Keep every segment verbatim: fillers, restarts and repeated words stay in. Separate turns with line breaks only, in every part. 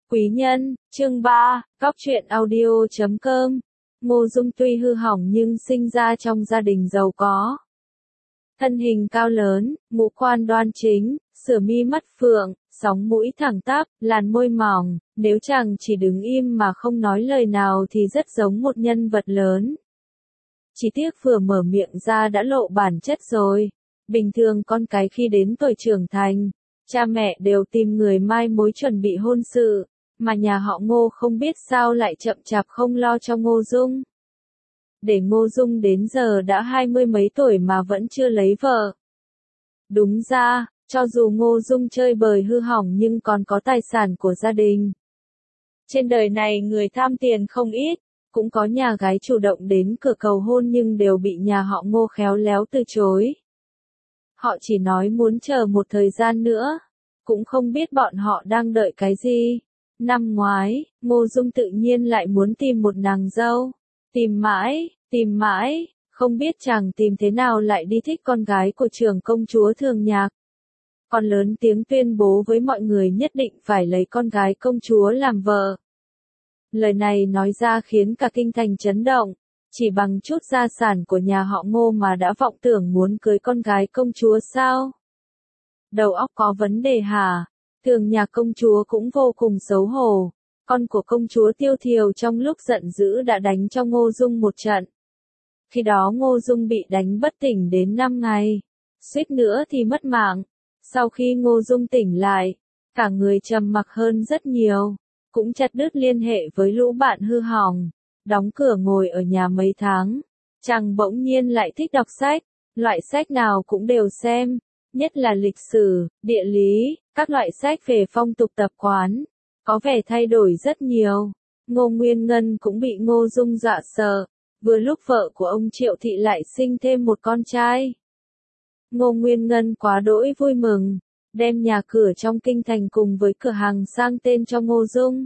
Quý nhân, chương ba, Góc truyện audio chấm com. Ngô Dung tuy hư hỏng nhưng sinh ra trong gia đình giàu có. Thân hình cao lớn, ngũ quan đoan chính, sửa mi mắt phượng, sóng mũi thẳng tắp, làn môi mỏng, nếu chàng chỉ đứng im mà không nói lời nào thì rất giống một nhân vật lớn. Chỉ tiếc vừa mở miệng ra đã lộ bản chất rồi. Bình thường con cái khi đến tuổi trưởng thành, cha mẹ đều tìm người mai mối chuẩn bị hôn sự, mà nhà họ Ngô không biết sao lại chậm chạp không lo cho Ngô Dung. Để Ngô Dung đến giờ đã hai mươi mấy tuổi mà vẫn chưa lấy vợ. Đúng ra, cho dù Ngô Dung chơi bời hư hỏng nhưng còn có tài sản của gia đình. Trên đời này người tham tiền không ít, cũng có nhà gái chủ động đến cửa cầu hôn nhưng đều bị nhà họ Ngô khéo léo từ chối. Họ chỉ nói muốn chờ một thời gian nữa, cũng không biết bọn họ đang đợi cái gì. Năm ngoái, Ngô Dung tự nhiên lại muốn tìm một nàng dâu. Tìm mãi, tìm mãi, không biết chàng tìm thế nào lại đi thích con gái của trưởng công chúa Thường Nhạc. Còn lớn tiếng tuyên bố với mọi người nhất định phải lấy con gái công chúa làm vợ. Lời này nói ra khiến cả kinh thành chấn động, chỉ bằng chút gia sản của nhà họ Ngô mà đã vọng tưởng muốn cưới con gái công chúa sao? Đầu óc có vấn đề hả? Thường Nhạc công chúa cũng vô cùng xấu hổ, con của công chúa Tiêu Thiều trong lúc giận dữ đã đánh cho Ngô Dung một trận. Khi đó Ngô Dung bị đánh bất tỉnh đến năm ngày, suýt nữa thì mất mạng. Sau khi Ngô Dung tỉnh lại, cả người trầm mặc hơn rất nhiều, cũng chặt đứt liên hệ với lũ bạn hư hỏng, đóng cửa ngồi ở nhà mấy tháng. Chàng bỗng nhiên lại thích đọc sách, loại sách nào cũng đều xem, nhất là lịch sử, địa lý, các loại sách về phong tục tập quán, có vẻ thay đổi rất nhiều. Ngô Nguyên Ngân cũng bị Ngô Dung dọa sợ, vừa lúc vợ của ông Triệu Thị lại sinh thêm một con trai. Ngô Nguyên Ngân quá đỗi vui mừng, đem nhà cửa trong kinh thành cùng với cửa hàng sang tên cho Ngô Dung.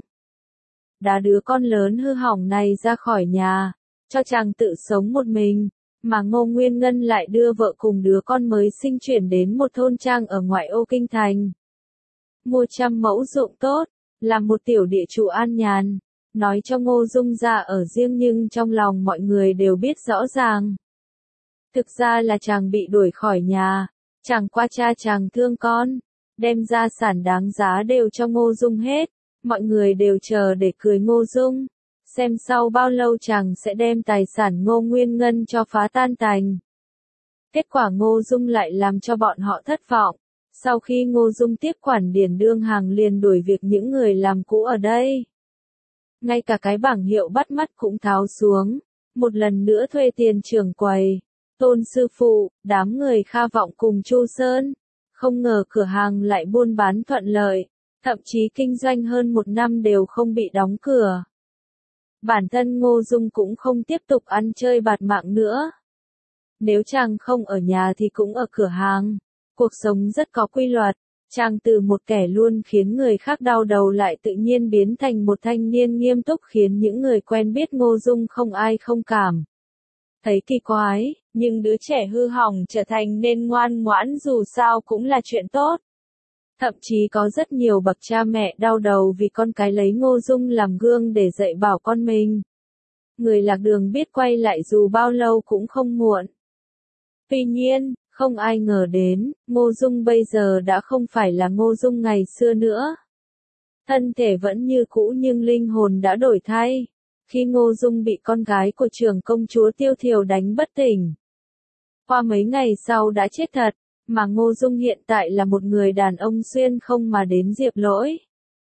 Đá đứa con lớn hư hỏng này ra khỏi nhà, cho chàng tự sống một mình, mà Ngô Nguyên Ngân lại đưa vợ cùng đứa con mới sinh chuyển đến một thôn trang ở ngoại ô kinh thành. Mua trăm mẫu ruộng tốt, làm một tiểu địa chủ an nhàn, nói cho Ngô Dung ra ở riêng nhưng trong lòng mọi người đều biết rõ ràng. Thực ra là chàng bị đuổi khỏi nhà, chàng qua cha chàng thương con, đem gia sản đáng giá đều cho Ngô Dung hết, mọi người đều chờ để cưới Ngô Dung, xem sau bao lâu chàng sẽ đem tài sản Ngô Nguyên Ngân cho phá tan tành. Kết quả Ngô Dung lại làm cho bọn họ thất vọng, sau khi Ngô Dung tiếp quản Điền Đương Hàng liền đuổi việc những người làm cũ ở đây. Ngay cả cái bảng hiệu bắt mắt cũng tháo xuống, một lần nữa thuê tiền trưởng quầy, Tôn sư phụ, đám người Kha Vọng cùng Chu Sơn. Không ngờ cửa hàng lại buôn bán thuận lợi, thậm chí kinh doanh hơn một năm đều không bị đóng cửa. Bản thân Ngô Dung cũng không tiếp tục ăn chơi bạt mạng nữa. Nếu chàng không ở nhà thì cũng ở cửa hàng. Cuộc sống rất có quy luật, chàng từ một kẻ luôn khiến người khác đau đầu lại tự nhiên biến thành một thanh niên nghiêm túc khiến những người quen biết Ngô Dung không ai không cảm thấy kỳ quái, nhưng đứa trẻ hư hỏng trở thành nên ngoan ngoãn dù sao cũng là chuyện tốt. Thậm chí có rất nhiều bậc cha mẹ đau đầu vì con cái lấy Ngô Dung làm gương để dạy bảo con mình. Người lạc đường biết quay lại dù bao lâu cũng không muộn. Tuy nhiên, không ai ngờ đến, Ngô Dung bây giờ đã không phải là Ngô Dung ngày xưa nữa. Thân thể vẫn như cũ nhưng linh hồn đã đổi thay. Khi Ngô Dung bị con gái của trưởng công chúa Tiêu Thiều đánh bất tỉnh. Qua mấy ngày sau đã chết thật, mà Ngô Dung hiện tại là một người đàn ông xuyên không mà đến Diệp Lỗi.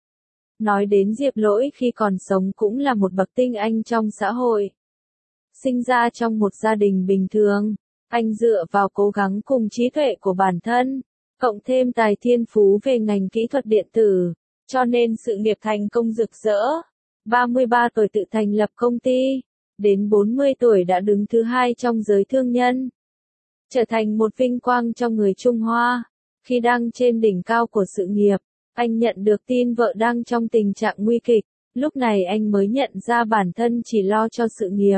Nói đến Diệp Lỗi khi còn sống cũng là một bậc tinh anh trong xã hội. Sinh ra trong một gia đình bình thường, anh dựa vào cố gắng cùng trí tuệ của bản thân, cộng thêm tài thiên phú về ngành kỹ thuật điện tử, cho nên sự nghiệp thành công rực rỡ. ba mươi ba tuổi tự thành lập công ty, đến bốn mươi tuổi đã đứng thứ hai trong giới thương nhân. Trở thành một vinh quang cho người Trung Hoa. Khi đang trên đỉnh cao của sự nghiệp, anh nhận được tin vợ đang trong tình trạng nguy kịch, lúc này anh mới nhận ra bản thân chỉ lo cho sự nghiệp.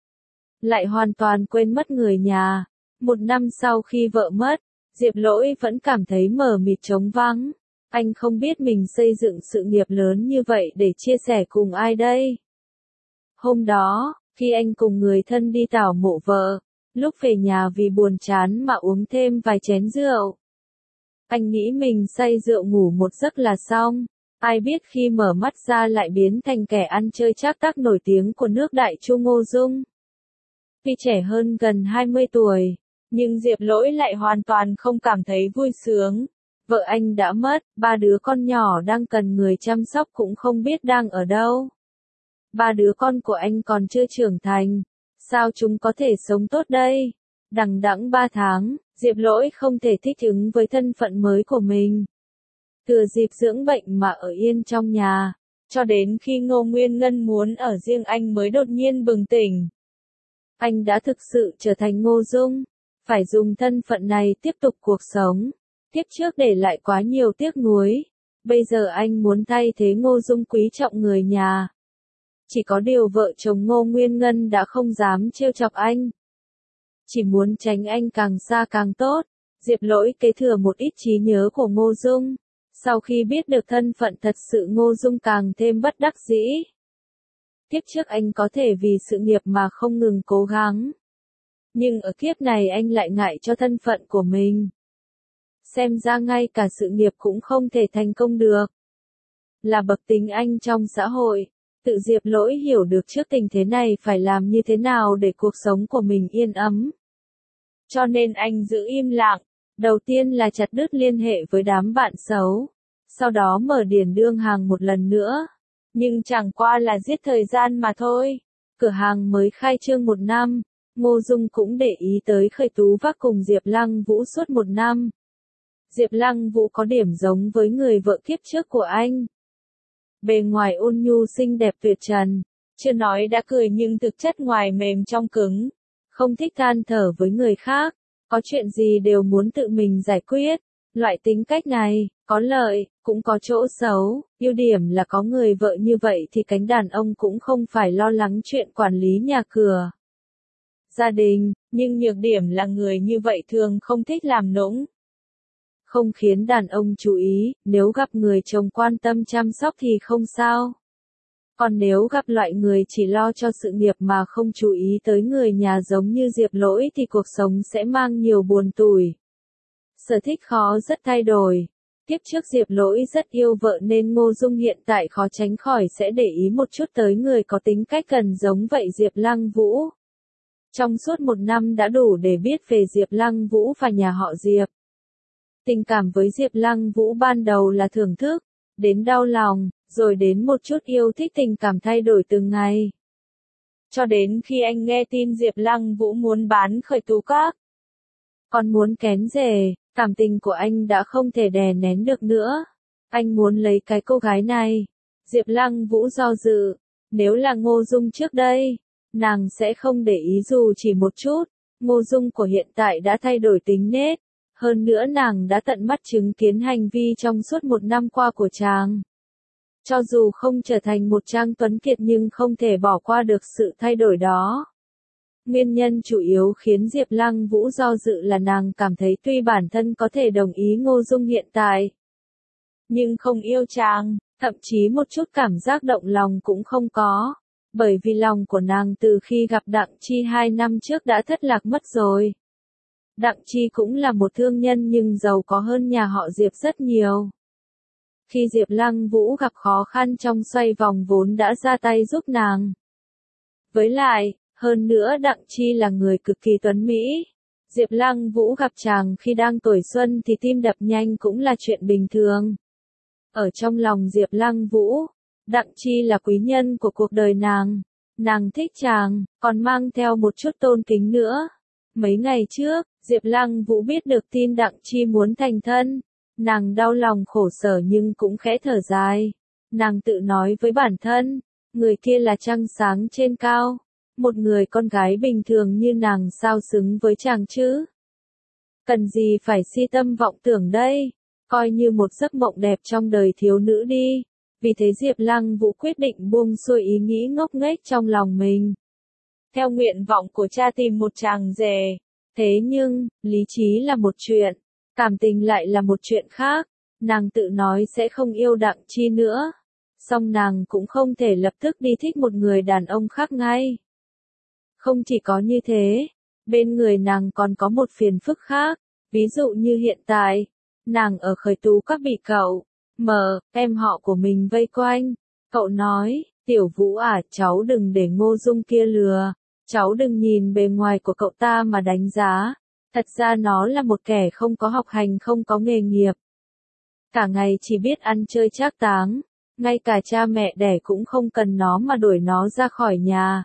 Lại hoàn toàn quên mất người nhà. Một năm sau khi vợ mất, Diệp Lỗi vẫn cảm thấy mờ mịt trống vắng. Anh không biết mình xây dựng sự nghiệp lớn như vậy để chia sẻ cùng ai đây. Hôm đó, khi anh cùng người thân đi tảo mộ vợ, lúc về nhà vì buồn chán mà uống thêm vài chén rượu. Anh nghĩ mình say rượu ngủ một giấc là xong, ai biết khi mở mắt ra lại biến thành kẻ ăn chơi trác tắc nổi tiếng của nước Đại Chu Ngô Dung. Tuy trẻ hơn gần hai mươi tuổi, nhưng Diệp Lỗi lại hoàn toàn không cảm thấy vui sướng. Vợ anh đã mất, ba đứa con nhỏ đang cần người chăm sóc cũng không biết đang ở đâu. Ba đứa con của anh còn chưa trưởng thành, sao chúng có thể sống tốt đây? Đằng đẵng ba tháng, Diệp Lỗi không thể thích ứng với thân phận mới của mình. Thừa dịp dưỡng bệnh mà ở yên trong nhà, cho đến khi Ngô Nguyên Ngân muốn ở riêng anh mới đột nhiên bừng tỉnh. Anh đã thực sự trở thành Ngô Dung, phải dùng thân phận này tiếp tục cuộc sống. Tiếp trước để lại quá nhiều tiếc nuối, bây giờ anh muốn thay thế Ngô Dung quý trọng người nhà. Chỉ có điều vợ chồng Ngô Nguyên Ngân đã không dám trêu chọc anh. Chỉ muốn tránh anh càng xa càng tốt, Diệp Lỗi kế thừa một ít trí nhớ của Ngô Dung. Sau khi biết được thân phận thật sự Ngô Dung càng thêm bất đắc dĩ. Kiếp trước anh có thể vì sự nghiệp mà không ngừng cố gắng. Nhưng ở kiếp này anh lại ngại cho thân phận của mình. Xem ra ngay cả sự nghiệp cũng không thể thành công được. Là bậc tính anh trong xã hội, tự Diệp Lỗi hiểu được trước tình thế này phải làm như thế nào để cuộc sống của mình yên ấm. Cho nên anh giữ im lặng, đầu tiên là chặt đứt liên hệ với đám bạn xấu, sau đó mở điển đương hàng một lần nữa. Nhưng chẳng qua là giết thời gian mà thôi. Cửa hàng mới khai trương một năm, Ngô Dung cũng để ý tới Khởi Tú Vác cùng Diệp Lăng Vũ suốt một năm. Diệp Lăng Vũ có điểm giống với người vợ kiếp trước của anh. Bề ngoài ôn nhu xinh đẹp tuyệt trần, chưa nói đã cười nhưng thực chất ngoài mềm trong cứng. Không thích than thở với người khác, có chuyện gì đều muốn tự mình giải quyết. Loại tính cách này, có lợi, cũng có chỗ xấu, ưu điểm là có người vợ như vậy thì cánh đàn ông cũng không phải lo lắng chuyện quản lý nhà cửa, gia đình, nhưng nhược điểm là người như vậy thường không thích làm nũng. Không khiến đàn ông chú ý, nếu gặp người chồng quan tâm chăm sóc thì không sao. Còn nếu gặp loại người chỉ lo cho sự nghiệp mà không chú ý tới người nhà giống như Diệp Lỗi thì cuộc sống sẽ mang nhiều buồn tủi. Sở thích khó rất thay đổi. Tiếp trước Diệp Lỗi rất yêu vợ nên Ngô Dung hiện tại khó tránh khỏi sẽ để ý một chút tới người có tính cách gần giống vậy Diệp Lăng Vũ. Trong suốt một năm đã đủ để biết về Diệp Lăng Vũ và nhà họ Diệp. Tình cảm với Diệp Lăng Vũ ban đầu là thưởng thức, đến đau lòng, rồi đến một chút yêu thích, tình cảm thay đổi từng ngày. Cho đến khi anh nghe tin Diệp Lăng Vũ muốn bán Khởi Tú Các, còn muốn kén rể, cảm tình của anh đã không thể đè nén được nữa. Anh muốn lấy cái cô gái này. Diệp Lăng Vũ do dự, nếu là Ngô Dung trước đây, nàng sẽ không để ý dù chỉ một chút. Ngô Dung của hiện tại đã thay đổi tính nết, hơn nữa nàng đã tận mắt chứng kiến hành vi trong suốt một năm qua của chàng. Cho dù không trở thành một trang tuấn kiệt nhưng không thể bỏ qua được sự thay đổi đó. Nguyên nhân chủ yếu khiến Diệp Lăng Vũ do dự là nàng cảm thấy tuy bản thân có thể đồng ý Ngô Dung hiện tại, nhưng không yêu chàng, thậm chí một chút cảm giác động lòng cũng không có, bởi vì lòng của nàng từ khi gặp Đặng Chi hai năm trước đã thất lạc mất rồi. Đặng Chi cũng là một thương nhân nhưng giàu có hơn nhà họ Diệp rất nhiều. Khi Diệp Lăng Vũ gặp khó khăn trong xoay vòng vốn đã ra tay giúp nàng. Với lại, hơn nữa Đặng Chi là người cực kỳ tuấn mỹ. Diệp Lăng Vũ gặp chàng khi đang tuổi xuân thì tim đập nhanh cũng là chuyện bình thường. Ở trong lòng Diệp Lăng Vũ, Đặng Chi là quý nhân của cuộc đời nàng. Nàng thích chàng, còn mang theo một chút tôn kính nữa. Mấy ngày trước, Diệp Lăng Vũ biết được tin Đặng Chi muốn thành thân. Nàng đau lòng khổ sở nhưng cũng khẽ thở dài. Nàng tự nói với bản thân, người kia là trăng sáng trên cao. Một người con gái bình thường như nàng sao xứng với chàng chứ? Cần gì phải si tâm vọng tưởng đây? Coi như một giấc mộng đẹp trong đời thiếu nữ đi. Vì thế Diệp Lăng Vũ quyết định buông xuôi ý nghĩ ngốc nghếch trong lòng mình. Theo nguyện vọng của cha tìm một chàng rể. Thế nhưng, lý trí là một chuyện, cảm tình lại là một chuyện khác. Nàng tự nói sẽ không yêu Đặng Chi nữa. Song nàng cũng không thể lập tức đi thích một người đàn ông khác ngay. Không chỉ có như thế, bên người nàng còn có một phiền phức khác, ví dụ như hiện tại, nàng ở khởi tú các bị cậu, mờ, em họ của mình vây quanh. Cậu nói, Tiểu Vũ à, cháu đừng để Ngô Dung kia lừa, cháu đừng nhìn bề ngoài của cậu ta mà đánh giá, thật ra nó là một kẻ không có học hành không có nghề nghiệp. Cả ngày chỉ biết ăn chơi trác táng, ngay cả cha mẹ đẻ cũng không cần nó mà đuổi nó ra khỏi nhà.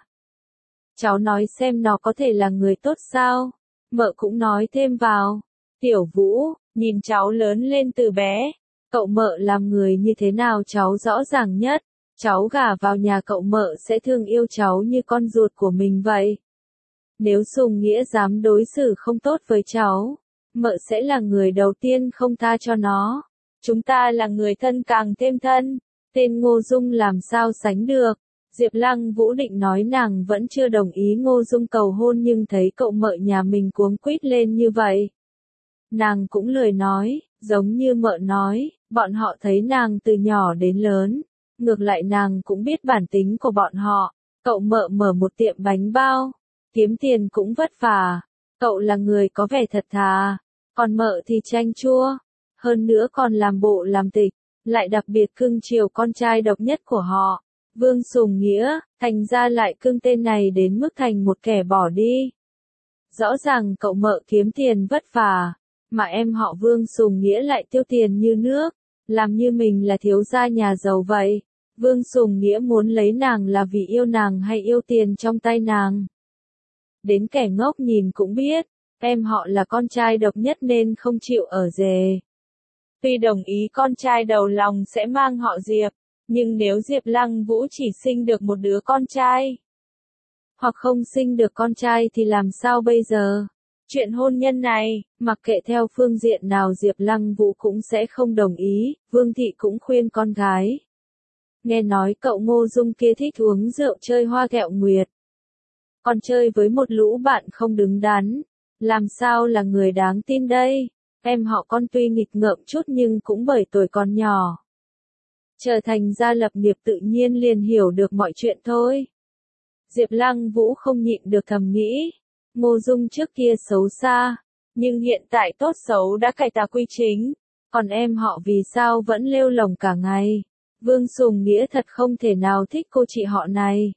Cháu nói xem nó có thể là người tốt sao? Mợ cũng nói thêm vào. Tiểu Vũ, nhìn cháu lớn lên từ bé, cậu mợ làm người như thế nào cháu rõ ràng nhất. Cháu gả vào nhà cậu mợ sẽ thương yêu cháu như con ruột của mình vậy. Nếu Sùng Nghĩa dám đối xử không tốt với cháu, mợ sẽ là người đầu tiên không tha cho nó. Chúng ta là người thân càng thêm thân, tên Ngô Dung làm sao sánh được. Diệp Lăng Vũ định nói nàng vẫn chưa đồng ý Ngô Dung cầu hôn nhưng thấy cậu mợ nhà mình cuống quýt lên như vậy. Nàng cũng lười nói, giống như mợ nói, bọn họ thấy nàng từ nhỏ đến lớn. Ngược lại nàng cũng biết bản tính của bọn họ, cậu mợ mở một tiệm bánh bao, kiếm tiền cũng vất vả, cậu là người có vẻ thật thà, còn mợ thì chanh chua, hơn nữa còn làm bộ làm tịch, lại đặc biệt cưng chiều con trai độc nhất của họ, Vương Sùng Nghĩa, thành ra lại cưng tên này đến mức thành một kẻ bỏ đi. Rõ ràng cậu mợ kiếm tiền vất vả, mà em họ Vương Sùng Nghĩa lại tiêu tiền như nước, làm như mình là thiếu gia nhà giàu vậy. Vương Sùng Nghĩa muốn lấy nàng là vì yêu nàng hay yêu tiền trong tay nàng. Đến kẻ ngốc nhìn cũng biết, em họ là con trai độc nhất nên không chịu ở rể. Tuy đồng ý con trai đầu lòng sẽ mang họ Diệp, nhưng nếu Diệp Lăng Vũ chỉ sinh được một đứa con trai, hoặc không sinh được con trai thì làm sao bây giờ? Chuyện hôn nhân này, mặc kệ theo phương diện nào Diệp Lăng Vũ cũng sẽ không đồng ý, Vương Thị cũng khuyên con gái. Nghe nói cậu Ngô Dung kia thích uống rượu chơi hoa kẹo nguyệt. Còn chơi với một lũ bạn không đứng đắn. Làm sao là người đáng tin đây? Em họ con tuy nghịch ngợm chút nhưng cũng bởi tuổi còn nhỏ. Trở thành gia lập nghiệp tự nhiên liền hiểu được mọi chuyện thôi. Diệp Lăng Vũ không nhịn được thầm nghĩ. Ngô Dung trước kia xấu xa. Nhưng hiện tại tốt xấu đã cải tà quy chính. Còn em họ vì sao vẫn lêu lồng cả ngày? Vương Sùng Nghĩa thật không thể nào thích cô chị họ này.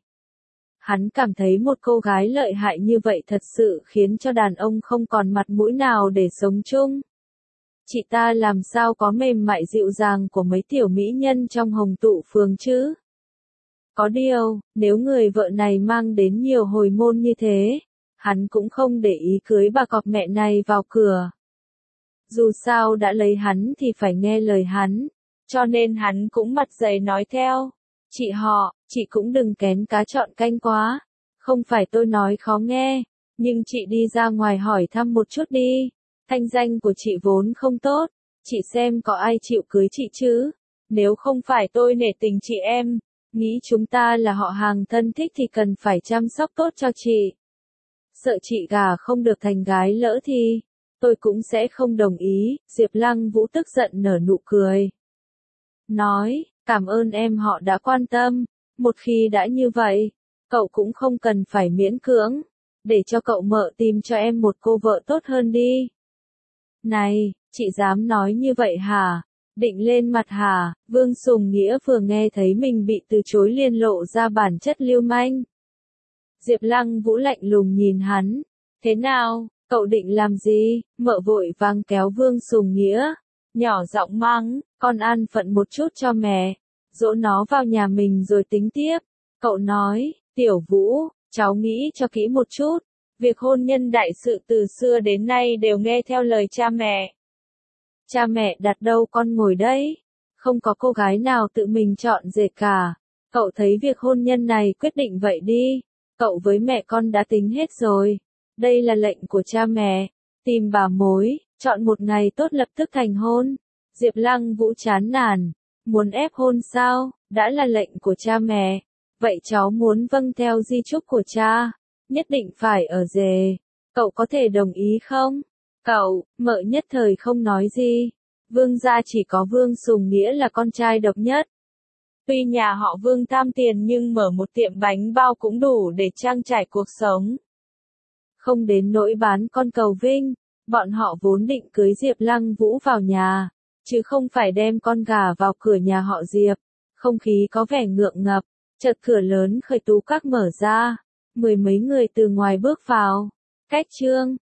Hắn cảm thấy một cô gái lợi hại như vậy thật sự khiến cho đàn ông không còn mặt mũi nào để sống chung. Chị ta làm sao có mềm mại dịu dàng của mấy tiểu mỹ nhân trong Hồng Tụ Phường chứ? Có điều, nếu người vợ này mang đến nhiều hồi môn như thế, hắn cũng không để ý cưới bà cọp mẹ này vào cửa. Dù sao đã lấy hắn thì phải nghe lời hắn. Cho nên hắn cũng mặt dày nói theo. Chị họ, chị cũng đừng kén cá chọn canh quá. Không phải tôi nói khó nghe, nhưng chị đi ra ngoài hỏi thăm một chút đi. Thanh danh của chị vốn không tốt, chị xem có ai chịu cưới chị chứ. Nếu không phải tôi nể tình chị em, nghĩ chúng ta là họ hàng thân thích thì cần phải chăm sóc tốt cho chị. Sợ chị gả không được thành gái lỡ thì, tôi cũng sẽ không đồng ý. Diệp Lăng Vũ tức giận nở nụ cười. Nói, cảm ơn em họ đã quan tâm, một khi đã như vậy, cậu cũng không cần phải miễn cưỡng, để cho cậu mợ tìm cho em một cô vợ tốt hơn đi. Này, chị dám nói như vậy hả? Định lên mặt hả? Vương Sùng Nghĩa vừa nghe thấy mình bị từ chối liền lộ ra bản chất lưu manh. Diệp Lăng Vũ lạnh lùng nhìn hắn, thế nào, cậu định làm gì? Mợ vội vàng kéo Vương Sùng Nghĩa, nhỏ giọng mắng, con an phận một chút cho mẹ, dỗ nó vào nhà mình rồi tính tiếp. Cậu nói, Tiểu Vũ, cháu nghĩ cho kỹ một chút, việc hôn nhân đại sự từ xưa đến nay đều nghe theo lời cha mẹ. Cha mẹ đặt đâu con ngồi đấy, không có cô gái nào tự mình chọn rể cả. Cậu thấy việc hôn nhân này quyết định vậy đi, cậu với mẹ con đã tính hết rồi. Đây là lệnh của cha mẹ, tìm bà mối, chọn một ngày tốt lập tức thành hôn. Diệp Lăng Vũ chán nản, muốn ép hôn sao, đã là lệnh của cha mẹ, vậy cháu muốn vâng theo di chúc của cha, nhất định phải ở rể, cậu có thể đồng ý không? Cậu, mợ nhất thời không nói gì, Vương gia chỉ có Vương Sùng Nghĩa là con trai độc nhất. Tuy nhà họ Vương tham tiền nhưng mở một tiệm bánh bao cũng đủ để trang trải cuộc sống. Không đến nỗi bán con cầu Vinh, bọn họ vốn định cưới Diệp Lăng Vũ vào nhà, chứ không phải đem con gà vào cửa nhà họ Diệp. Không khí có vẻ ngượng ngập, chợt cửa lớn Khởi Tú Các mở ra, mười mấy người từ ngoài bước vào. Cách Trương